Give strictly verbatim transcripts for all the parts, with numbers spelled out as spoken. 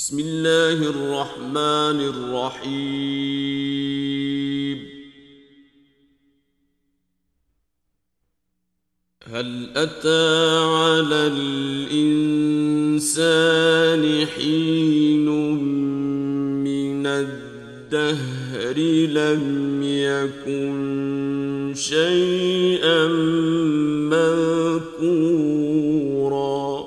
بسم الله الرحمن الرحيم. هل أتى على الإنسان حين من الدهر لم يكن شيئا مذكورا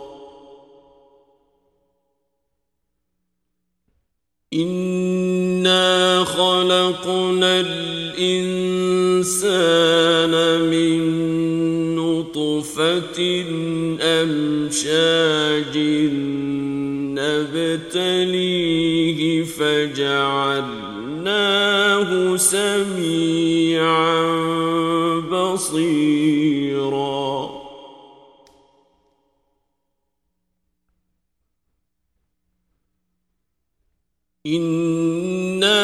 إنا خلقنا الإنسان من نطفة أمشاج نبتليه فجعلناه سميعا بصيرا إنا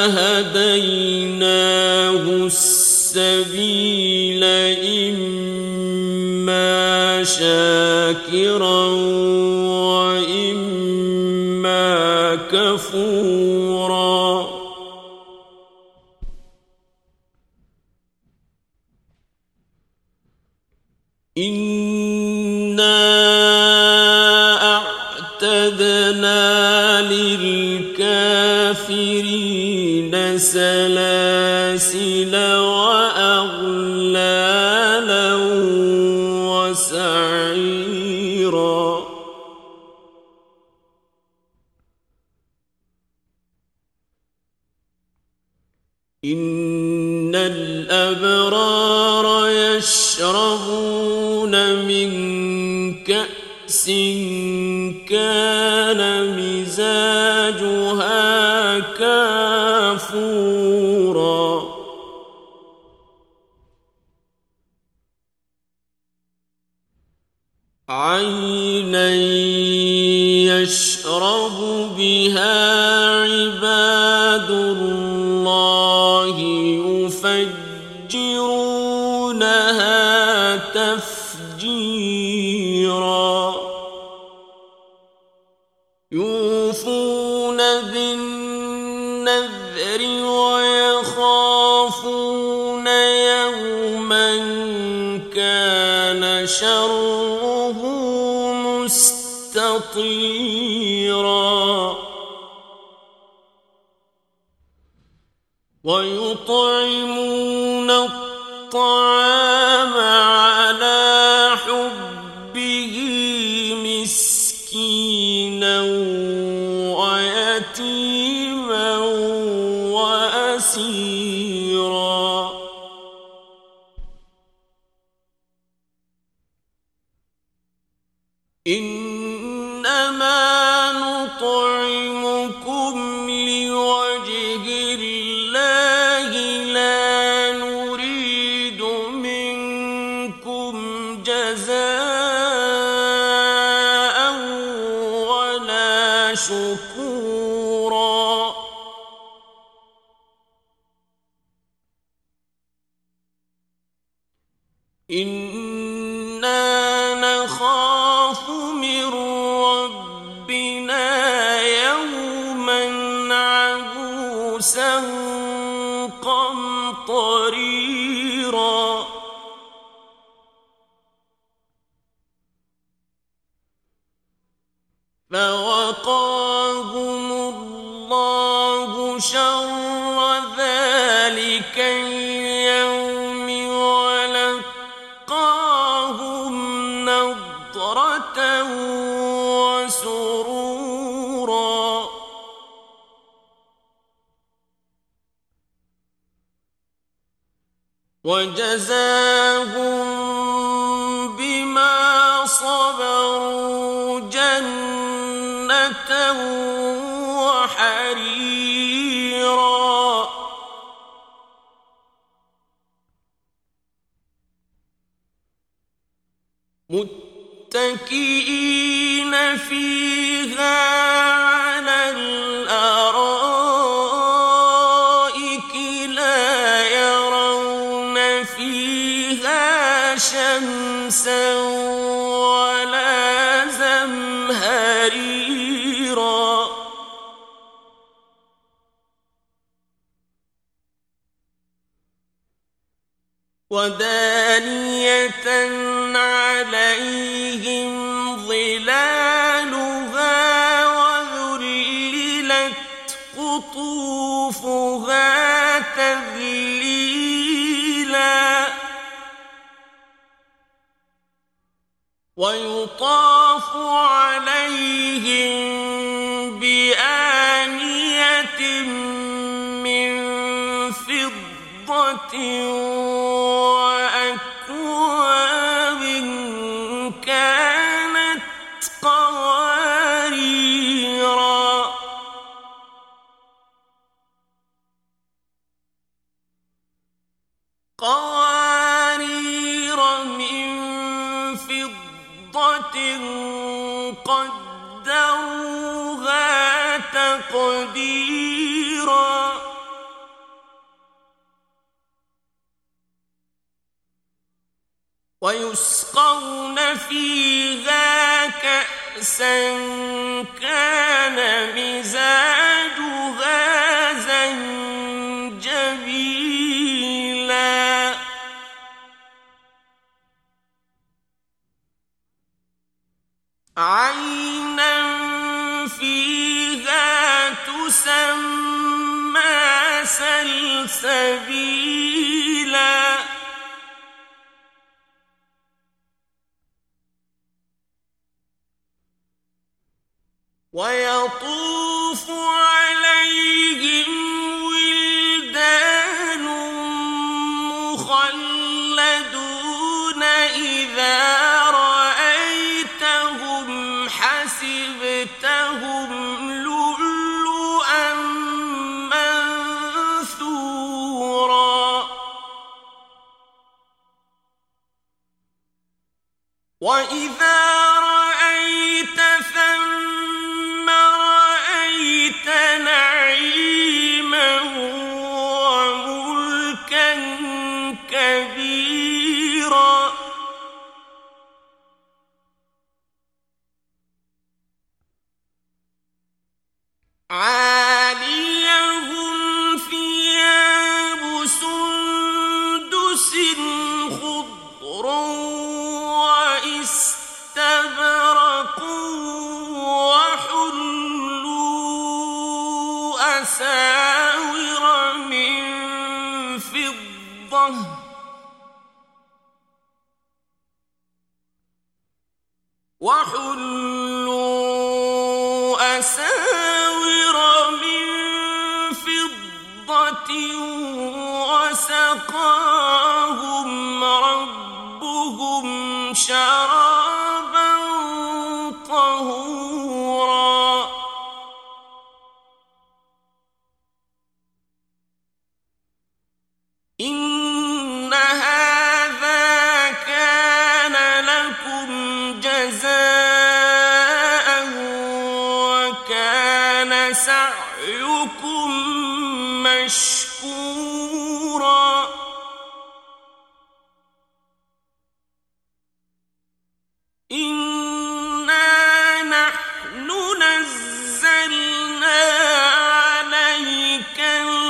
هديناه السبيل إما شاكرا وإما كفورا إنا أعتدنا للكافرين سلاسل وأغلالا وسعيرا إن الأبرار يشربون من كأس كان مزاجها كافورا عينا يشرب بها عباد الله يفجرونها تفجيرا يوفون بالنذر ويخافون يوما كان شره مستطيرا ويطعمون الطعام على حبه مسكينا ويتيما وأسيرا إنما نطعمكم لوجه الله لا نريد منكم جزاء ولا شكورا إنا نخاف من ربنا يوما عبوسا قمطريرا فوقاهم الله شر ذلك اليوم ولقاهم نضرة وسرورا وجزاهم بما صبروا جنة وحريرا متكئين فيها على الأرائك لا يرون فيها شمسا ولا زمهريرا ودانية عليهم ظلالها وذللت قطوفها تذليلا ويطاف عليهم بآنية من فضة وأكواب كانت قواريرا قوارير من فضة قدروها تقديرا ويسقون فيها كأسا كان مزاجها زنجبيلا عينا فيها تسمى سلسبيلا ويطوف عليهم ولدان مخلدون إذا رأيتهم حسبتهم لؤلؤا منثورا وإذا رأيت ثم رأيت نعيما وملكا كبيرا عاليهم ثياب سندس خضر واستبرق وحلوا أساور من فضة وحلوا أساور من فضة وسقاهم ربهم شرابا طهورا إن هذا كان لكم جزاء وكان سعيكم مشكورا إنا نحن نزلنا عليك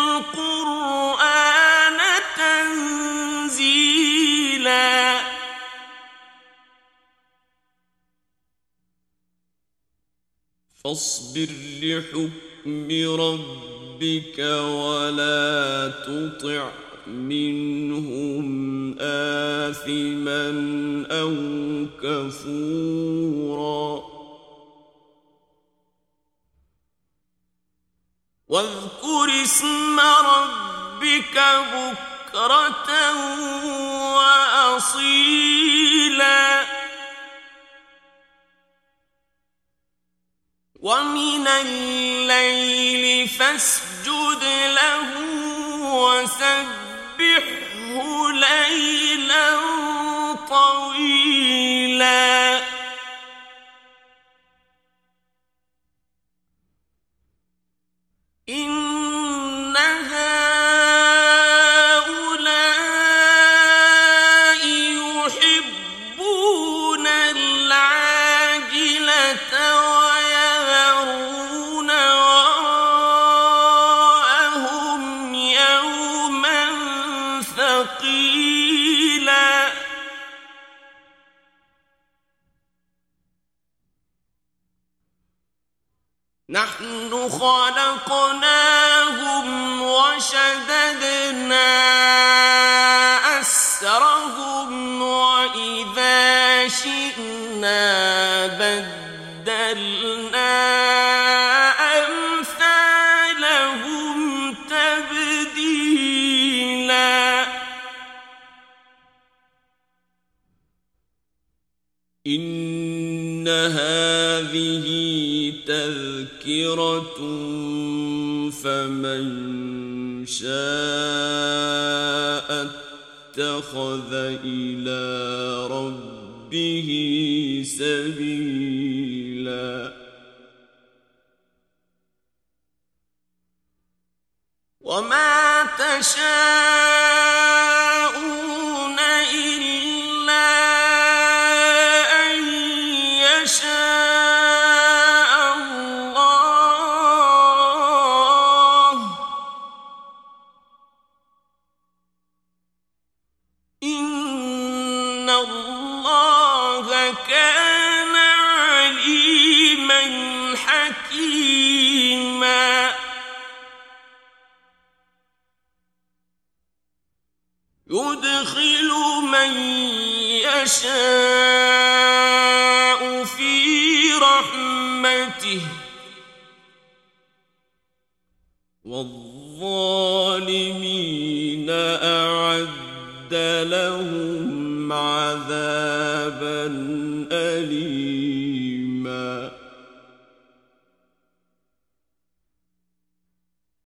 القرآن تنزيلا فاصبر لحكم ربك ولا تطع منهم آثما أو كفورا واذكر اسم ربك بكرة وأصيلا ومن الليل فاسجد له وسبحه ليلا طويلا إن هؤلاء يحبون العاجلة ويذرون وراءهم يوما ثقيلا نحن خلقناهم وشددنا أسرهم وإذا شئنا بدلنا أمثالهم تبديلا إن هذه تذكرة فمن شاء اتخذ إلى ربه سبيلا وما تشاءون إلا أن يشاء الله إن الله كان عليما حكيما يدخل من يشاء في رحمته والظالمين أعد لهم عذابا أليما